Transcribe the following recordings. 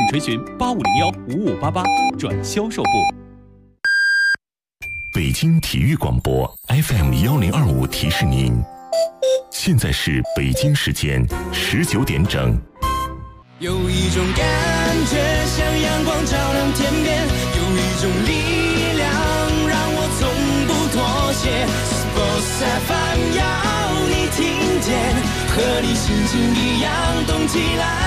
垂询85015588转销售部。 北京体育广播 FM1025提示您，现在是北京时间19点整。 有一种感觉像阳光照亮天边，有一种力量让我从不妥协。Sports FM 要你听见，和你心情一样动起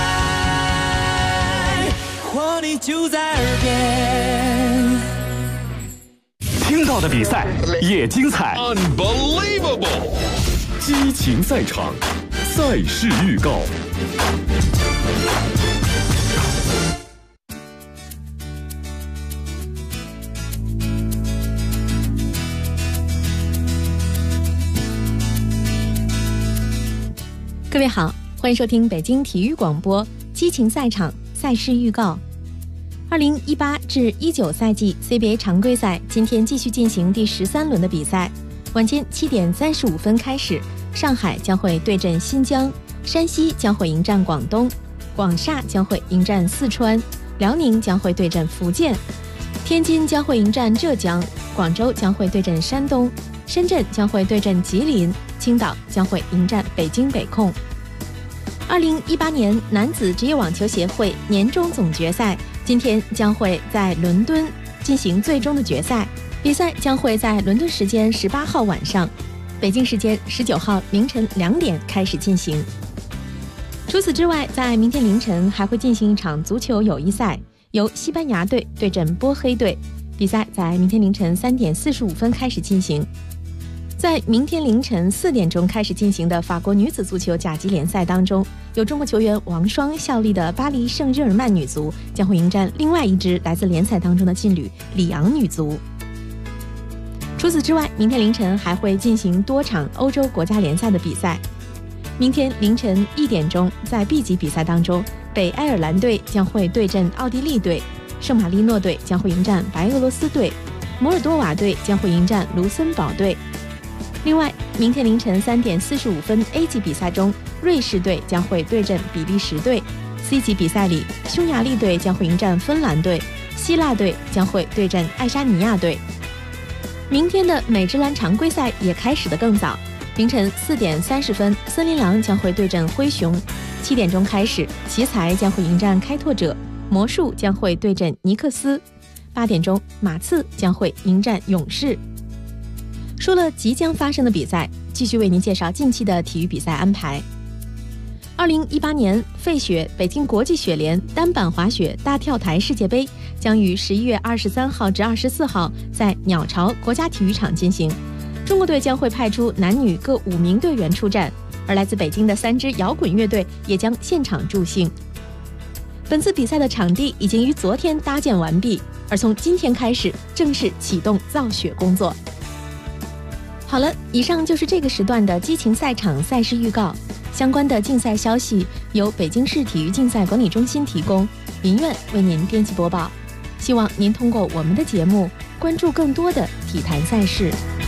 来，活力就在耳边。 听到的比赛也精彩 ，Unbelievable！ 激情赛场，赛事预告。 各位好，欢迎收听北京体育广播激情赛场赛事预告。2018至19赛季 CBA 常规赛今天继续进行第13轮的比赛，晚间7点35分开始，上海将会对阵新疆，山西将会迎战广东，广厦将会迎战四川，辽宁将会对阵福建，天津将会迎战浙江，广州将会对阵山东，深圳将会对阵吉林，青岛将会迎战北京北控。2018年男子职业网球协会年终总决赛今天将会在伦敦进行最终的决赛，比赛将会在伦敦时间18号晚上，北京时间19号凌晨2点开始进行。除此之外，在明天凌晨还会进行一场足球友谊赛，由西班牙队对阵波黑队，比赛在明天凌晨3点45分开始进行。在明天凌晨4点钟开始进行的法国女子足球甲级联赛当中，由中国球员王霜效力的巴黎圣日耳曼女足将会迎战另外一支来自联赛当中的劲旅里昂女足。除此之外，明天凌晨还会进行多场欧洲国家联赛的比赛。明天凌晨1点钟，在 B 级比赛当中，北爱尔兰队将会对阵奥地利队，圣马力诺队将会迎战白俄罗斯队，摩尔多瓦队将会迎战卢森堡队。另外，明天凌晨3点45分 A 级比赛中，瑞士队将会对阵比利时队。C 级比赛里，匈牙利队将会迎战芬兰队，希腊队将会对阵爱沙尼亚队。明天的美职篮常规赛也开始得更早，凌晨4点30分，森林狼将会对阵灰熊。7点钟开始，奇才将会迎战开拓者，魔术将会对阵尼克斯。8点钟，马刺将会迎战勇士。说了即将发生的比赛，继续为您介绍近期的体育比赛安排。2018年费雪北京国际雪联单板滑雪大跳台世界杯将于11月23号至24号在鸟巢国家体育场进行，中国队将会派出男女各5名队员出战，而来自北京的3支摇滚乐队也将现场助兴。本次比赛的场地已经于昨天搭建完毕，而从今天开始正式启动造雪工作。好了，以上就是这个时段的激情赛场赛事预告。相关的竞赛消息由北京市体育竞赛管理中心提供，林苑为您编辑播报。希望您通过我们的节目关注更多的体坛赛事。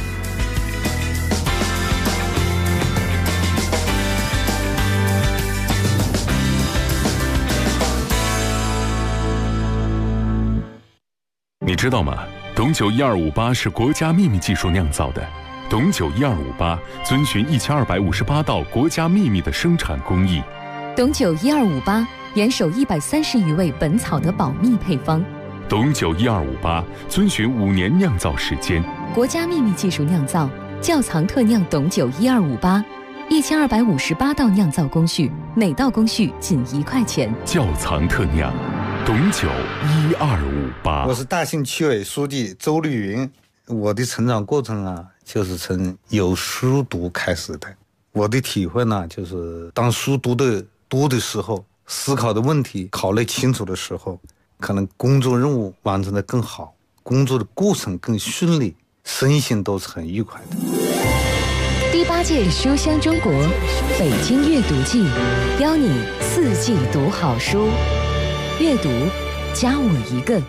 你知道吗？董酒1258是国家秘密技术酿造的。董酒1258遵循1258道国家秘密的生产工艺。 董酒1258严守130余味本草的保密配方。 董酒1258遵循5年酿造时间， 国家秘密技术酿造，窖藏特酿董酒1258，1258道酿造工序，每道工序仅1块钱。 窖藏特酿，董酒1258。 我是大兴区委书记周绿云。我的成长过程啊，就是从有书读开始的。我的体会呢，就是当书读的多的时候，思考的问题考虑清楚的时候，可能工作任务完成的更好，工作的过程更顺利，身心都是很愉快的。 第8届书香中国北京阅读季，邀你4季读好书，阅读加我一个。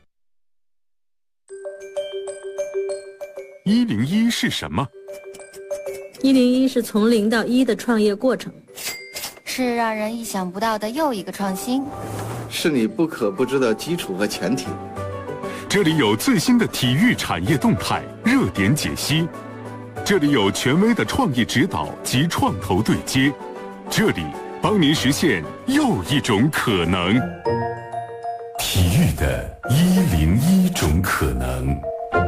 101是什么 ？101是从0到1的创业过程， 是让人意想不到的又一个创新， 是你不可不知的基础和前提。 这里有最新的体育产业动态、热点解析，这里有权威的创意指导及创投对接，这里帮您实现又一种可能。 体育的101种可能。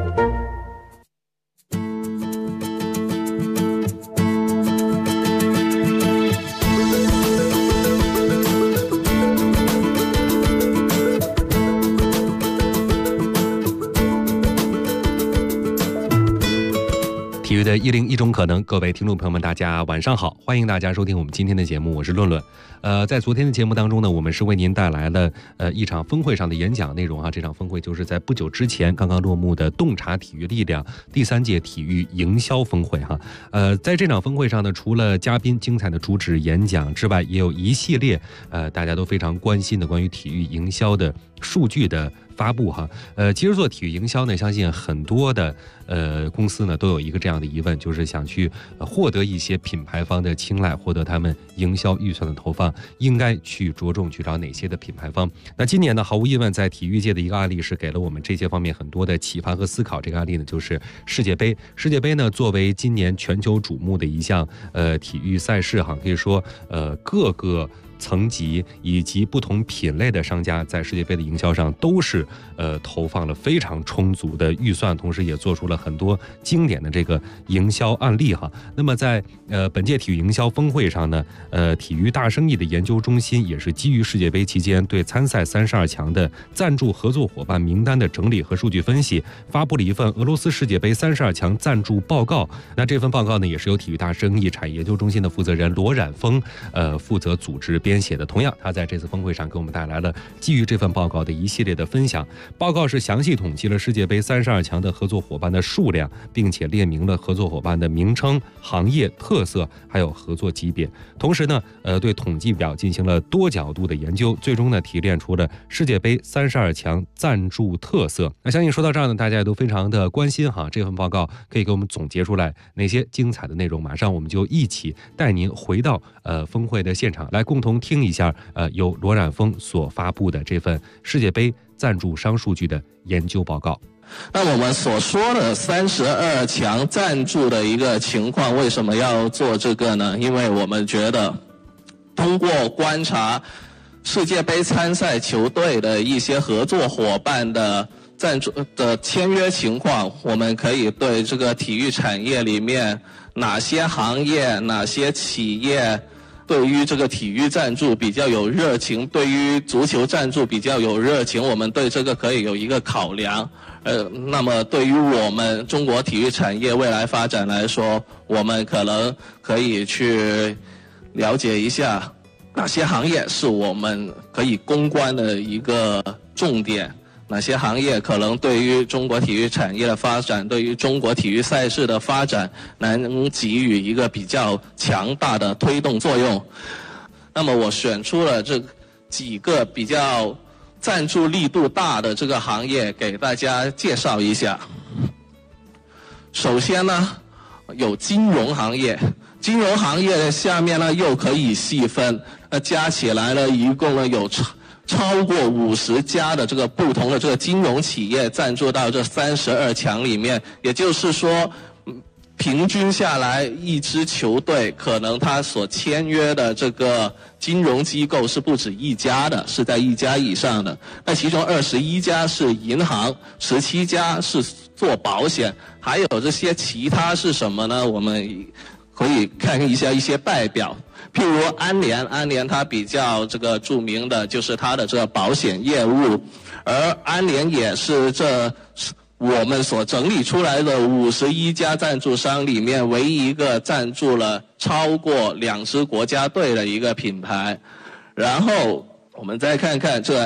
体育的101种可能，各位听众朋友们，大家晚上好，欢迎大家收听我们今天的节目，我是论论。在昨天的节目当中呢，我们是为您带来了一场峰会上的演讲内容啊。这场峰会就是在不久之前刚刚落幕的洞察体育力量第3届体育营销峰会哈。在这场峰会上呢，除了嘉宾精彩的主旨演讲之外，也有一系列大家都非常关心的关于体育营销的数据的发布哈。其实做体育营销呢，相信很多的公司呢都有一个这样的疑问，就是想去获得一些品牌方的青睐，获得他们营销预算的投放，应该去着重去找哪些的品牌方。那今年呢，毫无疑问在体育界的一个案例是给了我们这些方面很多的启发和思考。这个案例呢就是世界杯。世界杯呢作为今年全球瞩目的一项体育赛事哈，可以说各个层级以及不同品类的商家在世界杯的营销上都是投放了非常充足的预算，同时也做出了很多经典的这个营销案例哈。那么在本届体育营销峰会上呢，体育大生意的研究中心也是基于世界杯期间对参赛32强的赞助合作伙伴名单的整理和数据分析，发布了一份俄罗斯世界杯32强赞助报告。那这份报告呢，也是由体育大生意产业研究中心的负责人罗冉峰负责组织编写的。同样，他在这次峰会上给我们带来了基于这份报告的一系列的分享。报告是详细统计了世界杯32强的合作伙伴的数量，并且列明了合作伙伴的名称、行业特色，还有合作级别。同时呢，对统计表进行了多角度的研究，最终呢提炼出了世界杯32强赞助特色。那相信说到这儿呢，大家也都非常的关心哈，这份报告可以给我们总结出来哪些精彩的内容。马上我们就一起带您回到峰会的现场，来共同听一下由罗冉峰所发布的这份世界杯赞助商数据的研究报告。 那我们所说的32强赞助的一个情况，为什么要做这个呢？因为我们觉得通过观察世界杯参赛球队的一些合作伙伴的赞助的签约情况，我们可以对这个体育产业里面哪些行业、哪些企业对于这个体育赞助比较有热情，对于足球赞助比较有热情，我们对这个可以有一个考量。那么对于我们中国体育产业未来发展来说，我们可能可以去了解一下哪些行业是我们可以攻关的一个重点，哪些行业可能对于中国体育产业的发展，对于中国体育赛事的发展能给予一个比较强大的推动作用。那么我选出了这几个比较赞助力度大的这个行业给大家介绍一下。首先呢，有金融行业。金融行业下面呢又可以细分，加起来呢一共呢有超过50家的这个不同的这个金融企业赞助到这32强里面，也就是说平均下来一支球队可能他所签约的这个金融机构是不止一家的，是在1家以上的。那其中21家是银行，17家是做保险，还有这些其他是什么呢？我们可以看一下一些代表，譬如安联它比较这个著名的就是它的这个保险业务，而安联也是这我们所整理出来的51家赞助商里面唯一一个赞助了超过2支国家队的一个品牌。然后我们再看看这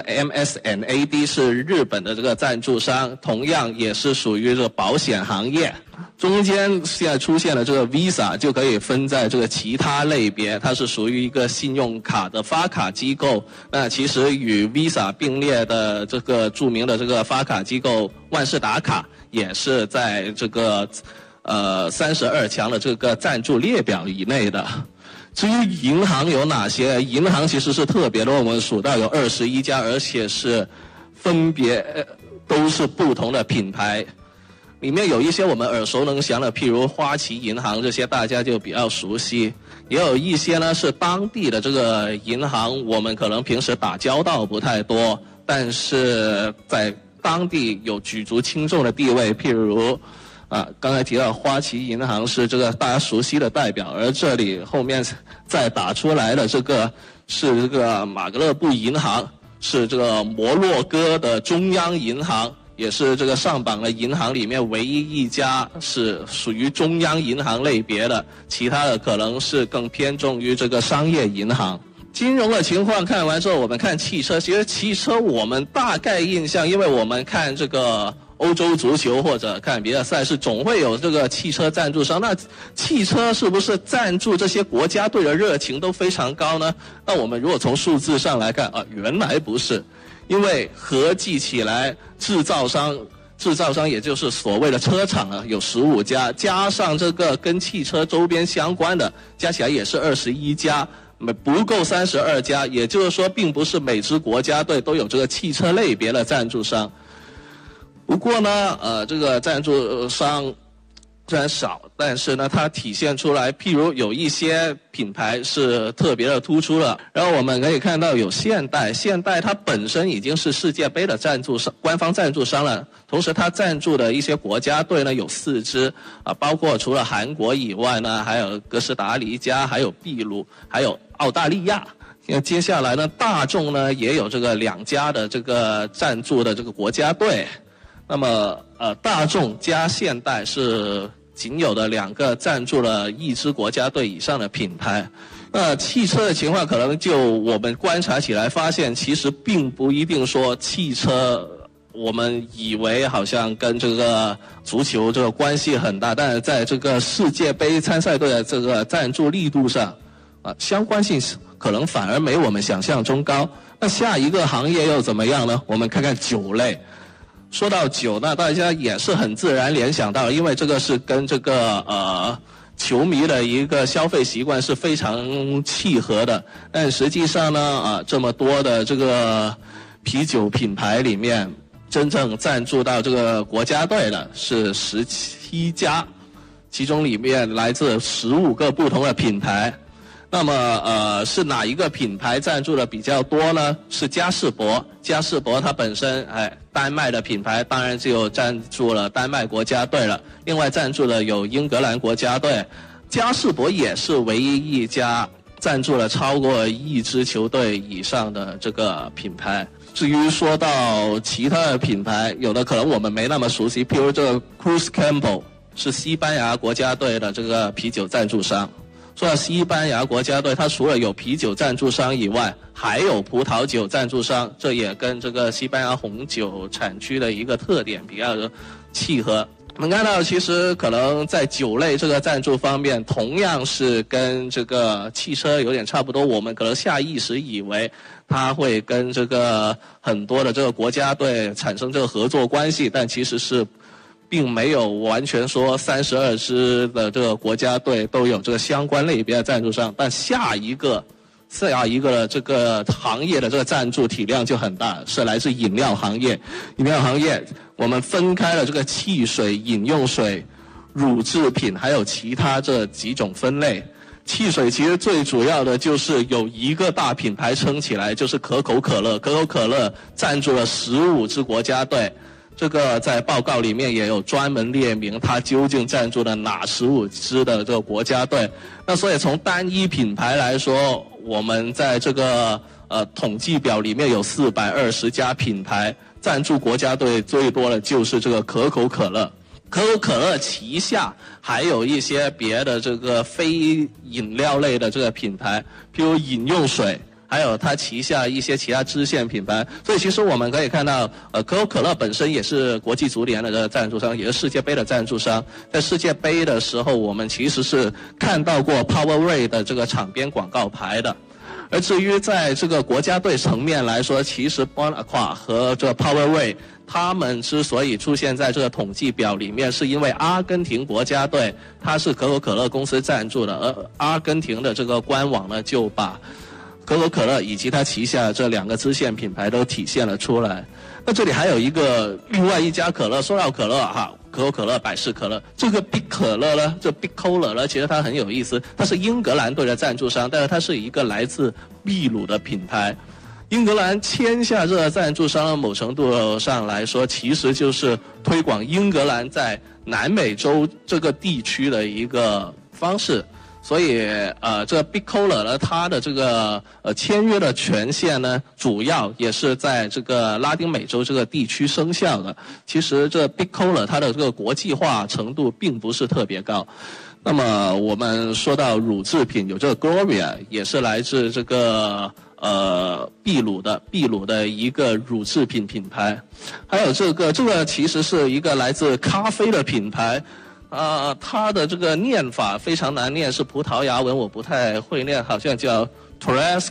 MS&AD 是日本的这个赞助商，同样也是属于这个保险行业。中间现在出现了这个 Visa 就可以分在这个其他类别，它是属于一个信用卡的发卡机构。那其实与 Visa 并列的这个著名的这个发卡机构万事达卡也是在这个32强的这个赞助列表以内的。 至于银行有哪些，银行其实是特别的，我们数到有21家，而且是分别都是不同的品牌。里面有一些我们耳熟能详的，譬如花旗银行，这些大家就比较熟悉，也有一些呢是当地的这个银行，我们可能平时打交道不太多，但是在当地有举足轻重的地位，譬如刚才提到花旗银行是这个大家熟悉的代表，而这里后面再打出来的这个是这个马格勒布银行，是这个摩洛哥的中央银行，也是这个上榜的银行里面唯一一家是属于中央银行类别的，其他的可能是更偏重于这个商业银行。金融的情况看完之后，我们看汽车，其实汽车我们大概印象，因为我们看这个欧洲足球或者看别的赛事，总会有这个汽车赞助商。那汽车是不是赞助这些国家队的热情都非常高呢？那我们如果从数字上来看原来不是，因为合计起来制造商也就是所谓的车厂有15家，加上这个跟汽车周边相关的，加起来也是21家。不够32家，也就是说并不是每支国家队都有这个汽车类别的赞助商。不过呢这个赞助商虽然少，但是呢它体现出来，譬如有一些品牌是特别的突出了。然后我们可以看到有现代它本身已经是世界杯的赞助商，官方赞助商了，同时它赞助的一些国家队呢有4支包括除了韩国以外呢，还有哥斯达黎加，还有秘鲁，还有澳大利亚。接下来呢大众呢也有这个2家的这个赞助的这个国家队。那么大众加现代是仅有的2个赞助了1支国家队以上的品牌。汽车的情况可能就我们观察起来发现，其实并不一定说汽车我们以为好像跟这个足球这个关系很大，但是在这个世界杯参赛队的这个赞助力度上相关性可能反而没我们想象中高。那下一个行业又怎么样呢？我们看看酒类。说到酒，那大家也是很自然联想到，因为这个是跟这个球迷的一个消费习惯是非常契合的。但实际上呢这么多的这个啤酒品牌里面，真正赞助到这个国家队的是17家，其中里面来自15个不同的品牌。那么是哪一个品牌赞助的比较多呢？是嘉士伯。嘉士伯它本身丹麦的品牌，当然就赞助了丹麦国家队了，另外赞助了有英格兰国家队。嘉士伯也是唯一一家赞助了超过1支球队以上的这个品牌。至于说到其他的品牌，有的可能我们没那么熟悉，譬如这个 Cruz Campo 是西班牙国家队的这个啤酒赞助商。说到西班牙国家队，它除了有啤酒赞助商以外，还有葡萄酒赞助商，这也跟这个西班牙红酒产区的一个特点比较契合。我们看到其实可能在酒类这个赞助方面，同样是跟这个汽车有点差不多，我们可能下意识以为它会跟这个很多的这个国家队产生这个合作关系，但其实是并没有完全说32支的这个国家队都有这个相关类别的赞助商。但下一个的这个行业的这个赞助体量就很大，是来自饮料行业。饮料行业我们分开了这个汽水、饮用水、乳制品还有其他这几种分类。汽水其实最主要的就是有一个大品牌撑起来，就是可口可乐。可口可乐赞助了15支国家队，这个在报告里面也有专门列明它究竟赞助了哪15支的这个国家队。那所以从单一品牌来说，我们在这个统计表里面有420家品牌，赞助国家队最多的就是这个可口可乐。可口可乐旗下还有一些别的这个非饮料类的这个品牌，譬如饮用水，还有它旗下一些其他支线品牌。所以其实我们可以看到可口可乐本身也是国际足联的这个赞助商，也是世界杯的赞助商。在世界杯的时候，我们其实是看到过 Powerade 的这个场边广告牌的。 而至于在这个国家队层面来说，其实 Bon Aqua 和这个 Powerade 他们之所以出现在这个统计表里面，是因为阿根廷国家队它是可口可乐公司赞助的，而阿根廷的这个官网呢就把可口可乐以及它旗下这2个支线品牌都体现了出来。那这里还有另外一家可乐，说到可乐哈，可口可乐、百事可乐，这个 Big 可乐呢，这 Big Cola 呢，其实它很有意思，它是英格兰队的赞助商，但是它是一个来自秘鲁的品牌。英格兰签下这个赞助商的某程度上来说，其实就是推广英格兰在南美洲这个地区的一个方式。所以这个 Big Cola 呢，它的这个签约的权限呢，主要也是在这个拉丁美洲这个地区生效的。其实这 Big Cola 它的这个国际化程度并不是特别高。那么我们说到乳制品，有这个 Gloria 也是来自这个秘鲁的一个乳制品品牌，还有这个其实是一个来自咖啡的品牌。它的这个念法非常难念，是葡萄牙文，我不太会念，好像叫 Tres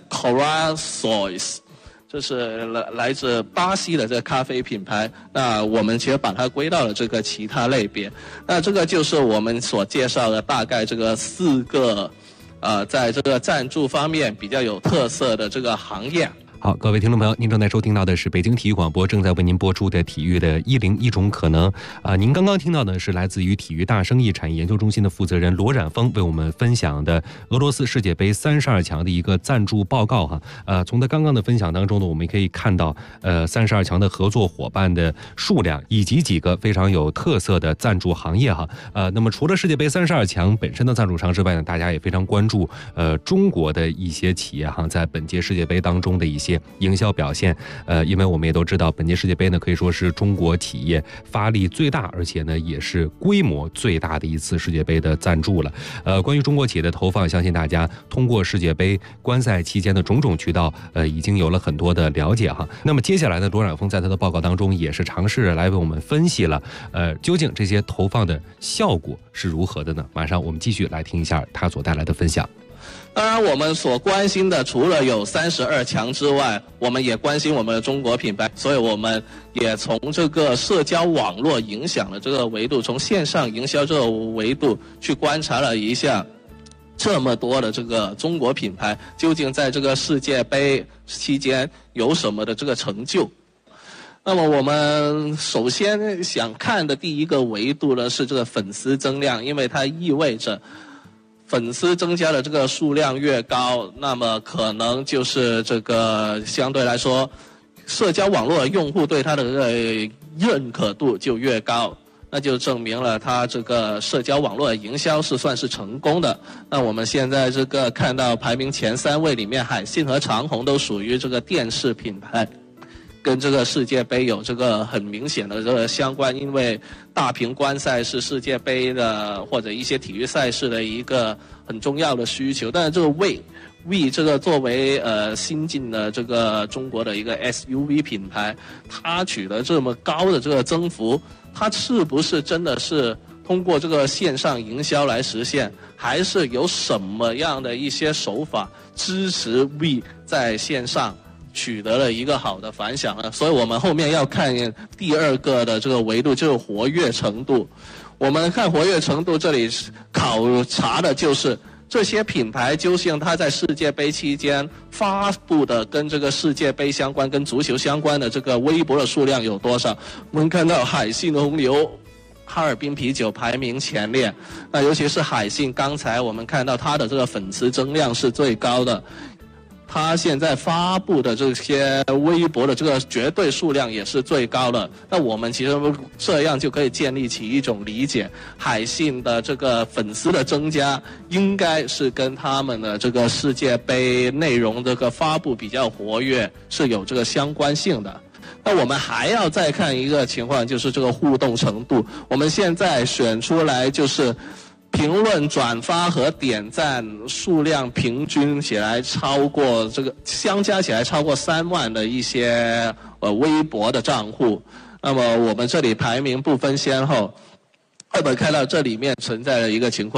Corações， 这是来自巴西的这个咖啡品牌。那我们其实把它归到了这个其他类别。那这个就是我们所介绍的大概这个4个在这个赞助方面比较有特色的这个行业。 好，各位听众朋友，您正在收听到的是北京体育广播正在为您播出的体育的101种可能。您刚刚听到的是来自于体育大生意产业研究中心的负责人罗冉峰为我们分享的俄罗斯世界杯32强的一个赞助报告哈。从他刚刚的分享当中呢，我们可以看到32强的合作伙伴的数量以及几个非常有特色的赞助行业哈。那么除了世界杯32强本身的赞助商之外呢，大家也非常关注中国的一些企业哈，在本届世界杯当中的一些营销表现。因为我们也都知道，本届世界杯呢可以说是中国企业发力最大，而且呢也是规模最大的一次世界杯的赞助了。关于中国企业的投放，相信大家通过世界杯观赛期间的种种渠道，已经有了很多的了解哈。那么接下来呢，罗冉峰在他的报告当中也是尝试来为我们分析了，究竟这些投放的效果是如何的呢？马上我们继续来听一下他所带来的分享。 当然我们所关心的除了有32强之外，我们也关心我们的中国品牌，所以我们也从这个社交网络影响的这个维度，从线上营销这个维度去观察了一下这么多的这个中国品牌究竟在这个世界杯期间有什么的这个成就。那么我们首先想看的第一个维度呢，是这个粉丝增量，因为它意味着粉丝增加的这个数量越高，那么可能就是这个相对来说社交网络用户对它的这个认可度就越高，那就证明了它这个社交网络营销是算是成功的。那我们现在这个看到排名前3位里面，海信和长虹都属于这个电视品牌，跟这个世界杯有这个很明显的这个相关，因为大屏观赛是世界杯的或者一些体育赛事的一个很重要的需求。但是这个 We 这个作为新进的这个中国的一个 SUV 品牌，它取得这么高的这个增幅，它是不是真的是通过这个线上营销来实现，还是有什么样的一些手法支持 We 在线上取得了一个好的反响呢？所以我们后面要看第2个的这个维度，就是活跃程度。我们看活跃程度，这里考察的就是这些品牌究竟它在世界杯期间发布的跟这个世界杯相关、跟足球相关的这个微博的数量有多少。我们看到海信红牛、哈尔滨啤酒排名前列，那尤其是海信，刚才我们看到它的这个粉丝增量是最高的，他现在发布的这些微博的这个绝对数量也是最高的。那我们其实这样就可以建立起一种理解，海信的这个粉丝的增加应该是跟他们的这个世界杯内容这个发布比较活跃是有这个相关性的。那我们还要再看一个情况，就是这个互动程度。我们现在选出来就是评论、转发和点赞数量平均起来超过这个相加起来超过3万的一些微博的账户。那么我们这里排名不分先后，我们看到这里面存在的一个情况，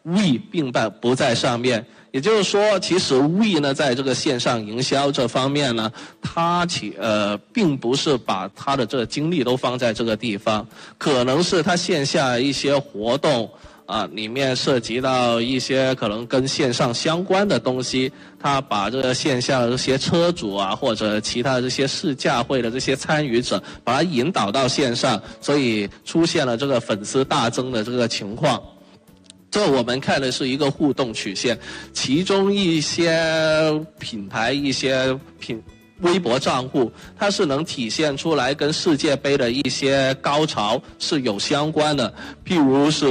we 并不在上面。也就是说，其实 we 呢，在这个线上营销这方面呢，它并不是把它的这个精力都放在这个地方，可能是它线下一些活动里面涉及到一些可能跟线上相关的东西，他把这个线下的这些车主或者其他的这些试驾会的这些参与者，把它引导到线上，所以出现了这个粉丝大增的这个情况。这我们看的是一个互动曲线，其中一些品牌、一些微博账户，它是能体现出来跟世界杯的一些高潮是有相关的。譬如是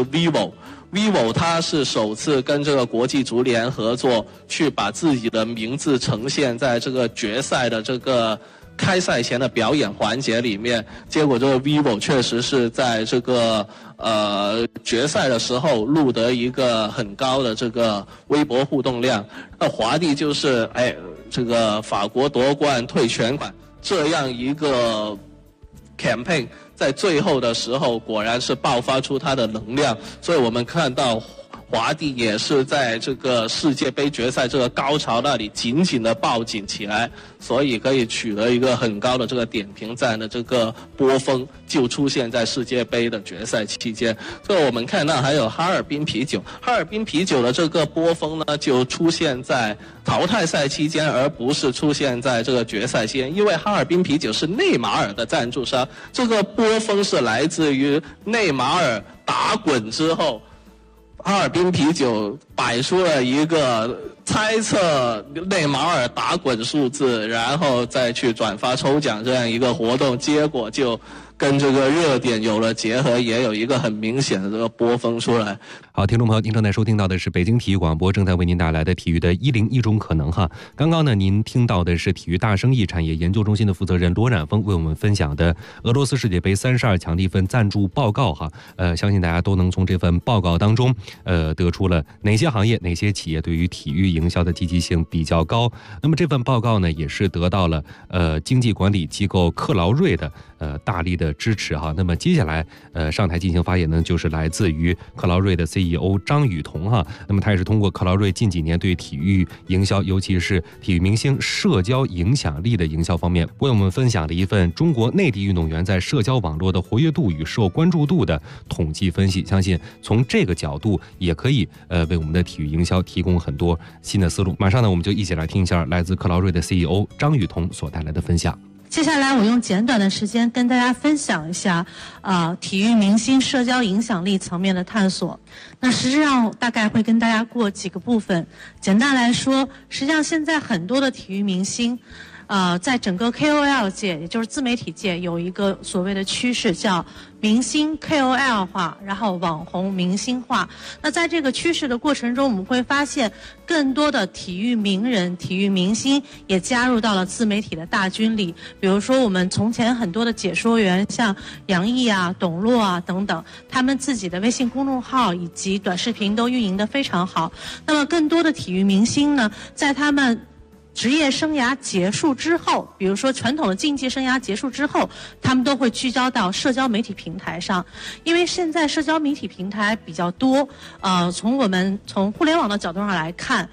vivo 它是首次跟这个国际足联合作，去把自己的名字呈现在这个决赛的这个开赛前的表演环节里面，结果这个 vivo 确实是在这个决赛的时候录得一个很高的这个微博互动量。那华帝就是这个法国夺冠退全款这样一个 campaign， 在最后的时候果然是爆发出它的能量，所以我们看到华帝也是在这个世界杯决赛这个高潮那里紧紧的抱紧起来，所以可以取得一个很高的这个点评赞的这个波峰，就出现在世界杯的决赛期间。所以我们看到还有哈尔滨啤酒的这个波峰呢，就出现在淘汰赛期间，而不是出现在这个决赛期间，因为哈尔滨啤酒是内马尔的赞助商，这个波峰是来自于内马尔打滚之后，哈尔滨啤酒摆出了一个猜测内马尔打滚数字，然后再去转发抽奖这样一个活动，结果就跟这个热点有了结合，也有一个很明显的这个波峰出来。 好，听众朋友，您正在收听到的是北京体育广播正在为您带来的体育的101种可能哈。刚刚呢，您听到的是体育大生意产业研究中心的负责人罗冉峰为我们分享的俄罗斯世界杯32强的一份赞助报告哈。相信大家都能从这份报告当中得出了哪些行业、哪些企业对于体育营销的积极性比较高。那么这份报告呢，也是得到了经济管理机构克劳瑞的大力的支持哈。那么接下来上台进行发言呢，就是来自于克劳瑞的 CEO 张雨桐哈。那么他也是通过克劳瑞近几年对体育营销，尤其是体育明星社交影响力的营销方面，为我们分享了一份中国内地运动员在社交网络的活跃度与受关注度的统计分析。相信从这个角度也可以为我们的体育营销提供很多新的思路。马上呢，我们就一起来听一下来自克劳瑞的 CEO 张雨桐所带来的分享。 接下来我用简短的时间跟大家分享一下体育明星社交影响力层面的探索。那实际上大概会跟大家过几个部分。简单来说，实际上现在很多的体育明星在整个 KOL 界，也就是自媒体界，有一个所谓的趋势叫明星 KOL 化，然后网红明星化。那在这个趋势的过程中，我们会发现更多的体育名人、体育明星也加入到了自媒体的大军里。比如说我们从前很多的解说员，像杨毅啊、董洛啊等等，他们自己的微信公众号以及短视频都运营得非常好。那么更多的体育明星呢，在他们职业生涯结束之后，比如说传统的竞技生涯结束之后，他们都会聚焦到社交媒体平台上，因为现在社交媒体平台比较多。从互联网的角度上来看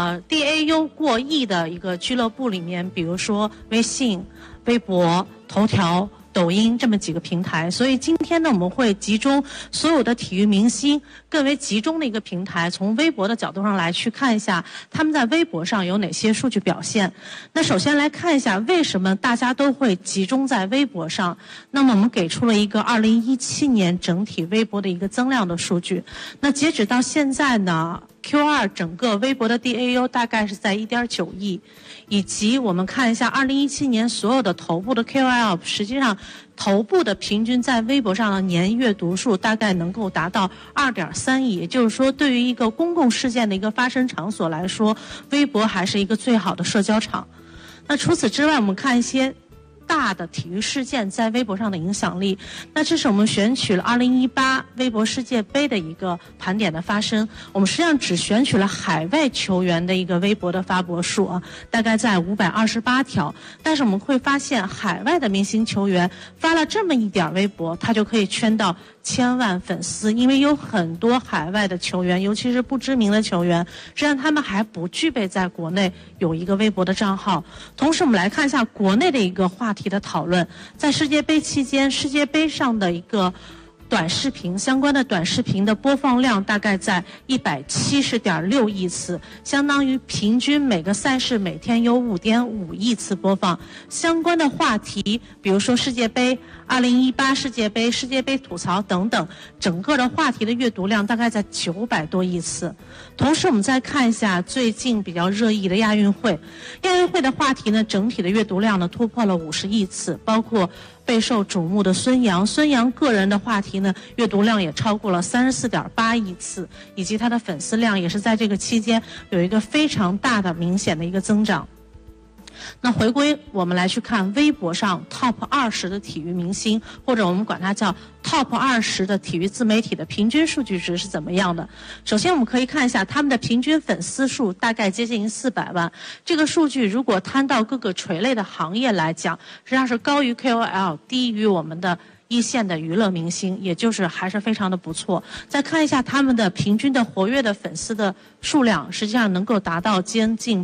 ，DAU 过亿的一个俱乐部里面，比如说微信、微博、头条、抖音这么几个平台，所以今天呢，我们会集中所有的体育明星更为集中的一个平台，从微博的角度上来去看一下他们在微博上有哪些数据表现。那首先来看一下为什么大家都会集中在微博上。那么我们给出了一个2017年整体微博的一个增量的数据。那截止到现在呢，Q2 整个微博的 DAU 大概是在1.9亿，以及我们看一下2017年所有的头部的 KOL， 实际上头部的平均在微博上的年阅读数大概能够达到2.3亿，也就是说对于一个公共事件的一个发生场所来说，微博还是一个最好的社交场。那除此之外，我们看一些大的体育事件在微博上的影响力。那这是我们选取了2018微博世界杯的一个盘点的发生，我们实际上只选取了海外球员的一个微博的发博数啊，大概在528条。但是我们会发现，海外的明星球员发了这么一点微博，他就可以圈到1000万粉丝，因为有很多海外的球员，尤其是不知名的球员，实际上他们还不具备在国内有一个微博的账号。同时我们来看一下国内的一个话题的讨论，在世界杯期间，世界杯上的一个短视频相关的短视频的播放量大概在170.6亿次，相当于平均每个赛事每天有5.5亿次播放。相关的话题，比如说世界杯、2018世界杯、世界杯吐槽等等，整个的话题的阅读量大概在900多亿次。同时我们再看一下最近比较热议的亚运会，亚运会的话题呢，整体的阅读量呢突破了50亿次，包括备受瞩目的孙杨个人的话题呢，阅读量也超过了34.8亿次，以及他的粉丝量也是在这个期间有一个非常大的明显的一个增长。那回归我们来去看微博上 Top 20的体育明星，或者我们管它叫 Top 20的体育自媒体的平均数据值是怎么样的。首先我们可以看一下他们的平均粉丝数大概接近400万，这个数据如果摊到各个垂类的行业来讲，实际上是高于 KOL， 低于我们的一线的娱乐明星，也就是还是非常的不错。再看一下他们的平均的活跃的粉丝的数量，实际上能够达到接近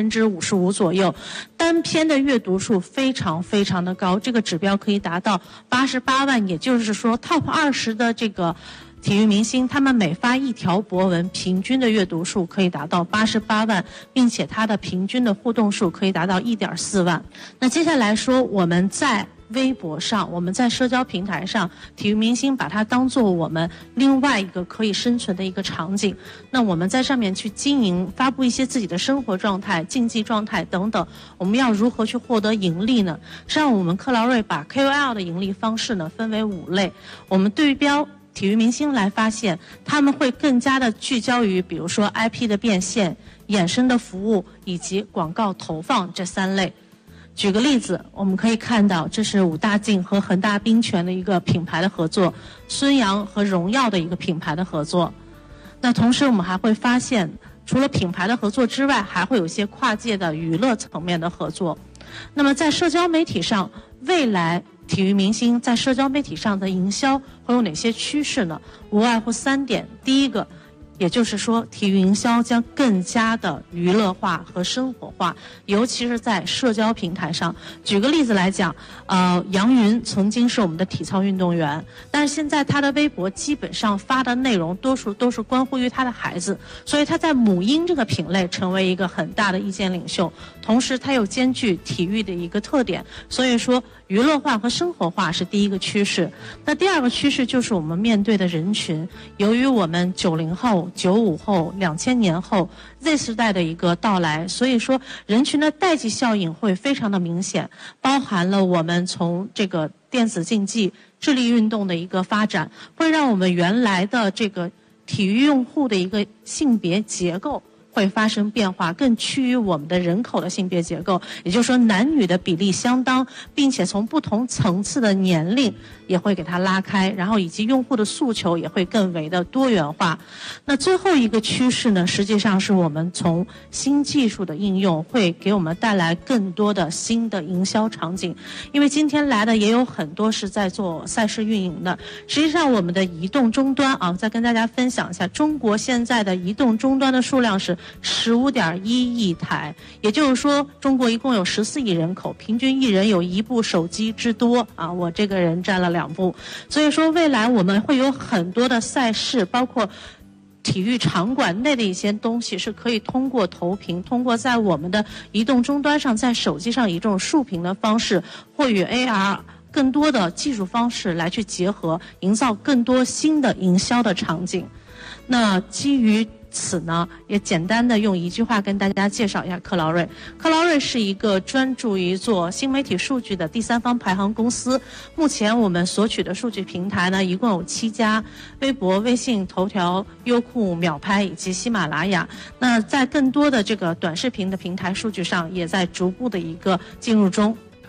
55%左右，单篇的阅读数非常非常的高，这个指标可以达到88万，也就是说 Top 20的这个体育明星，他们每发一条博文，平均的阅读数可以达到88万，并且它的平均的互动数可以达到1.4万。那接下来说，我们在微博上，我们在社交平台上，体育明星把它当做我们另外一个可以生存的一个场景。那我们在上面去经营，发布一些自己的生活状态、竞技状态等等，我们要如何去获得盈利呢？实际上我们克劳瑞把 KOL 的盈利方式呢分为5类，我们对标体育明星来发现，他们会更加的聚焦于比如说 IP 的变现、衍生的服务以及广告投放这3类。举个例子，我们可以看到这是武大靖和恒大冰泉的一个品牌的合作，孙杨和荣耀的一个品牌的合作。那同时我们还会发现，除了品牌的合作之外，还会有一些跨界的娱乐层面的合作。那么在社交媒体上，未来体育明星在社交媒体上的营销会有哪些趋势呢？无外乎3点。第一个，也就是说，体育营销将更加的娱乐化和生活化，尤其是在社交平台上。举个例子来讲，杨云曾经是我们的体操运动员，但是现在他的微博基本上发的内容多数都是关乎于他的孩子，所以他在母婴这个品类成为一个很大的意见领袖。同时，他又兼具体育的一个特点，所以说娱乐化和生活化是第一个趋势。那第二个趋势就是我们面对的人群，由于我们90后、95后、2000年后 Z 时代的一个到来，所以说人群的代际效应会非常的明显，包含了我们从这个电子竞技、智力运动的一个发展，会让我们原来的这个体育用户的一个性别结构会发生变化，更趋于我们的人口的性别结构，也就是说男女的比例相当，并且从不同层次的年龄也会给它拉开，然后以及用户的诉求也会更为的多元化。那最后一个趋势呢，实际上是我们从新技术的应用会给我们带来更多的新的营销场景，因为今天来的也有很多是在做赛事运营的。实际上我们的移动终端啊，再跟大家分享一下，中国现在的移动终端的数量是15.1亿台，也就是说中国一共有14亿人口，平均一人有1部手机之多啊，我这个人占了2部。所以说未来我们会有很多的赛事，包括体育场馆内的一些东西是可以通过投屏，通过在我们的移动终端上，在手机上以这种竖屏的方式，或与 AR 更多的技术方式来去结合，营造更多新的营销的场景。那基于此呢，也简单的用一句话跟大家介绍一下克劳瑞。克劳瑞是一个专注于做新媒体数据的第三方排行公司。目前我们所取的数据平台呢，一共有7家：微博、微信、头条、优酷、秒拍以及喜马拉雅。那在更多的这个短视频的平台数据上，也在逐步的一个进入中。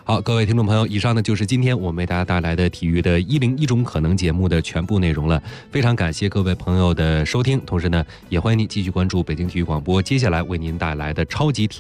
好，各位听众朋友，以上呢就是今天我们为大家带来的体育的101种可能节目的全部内容了。非常感谢各位朋友的收听，同时呢，也欢迎您继续关注北京体育广播接下来为您带来的超级体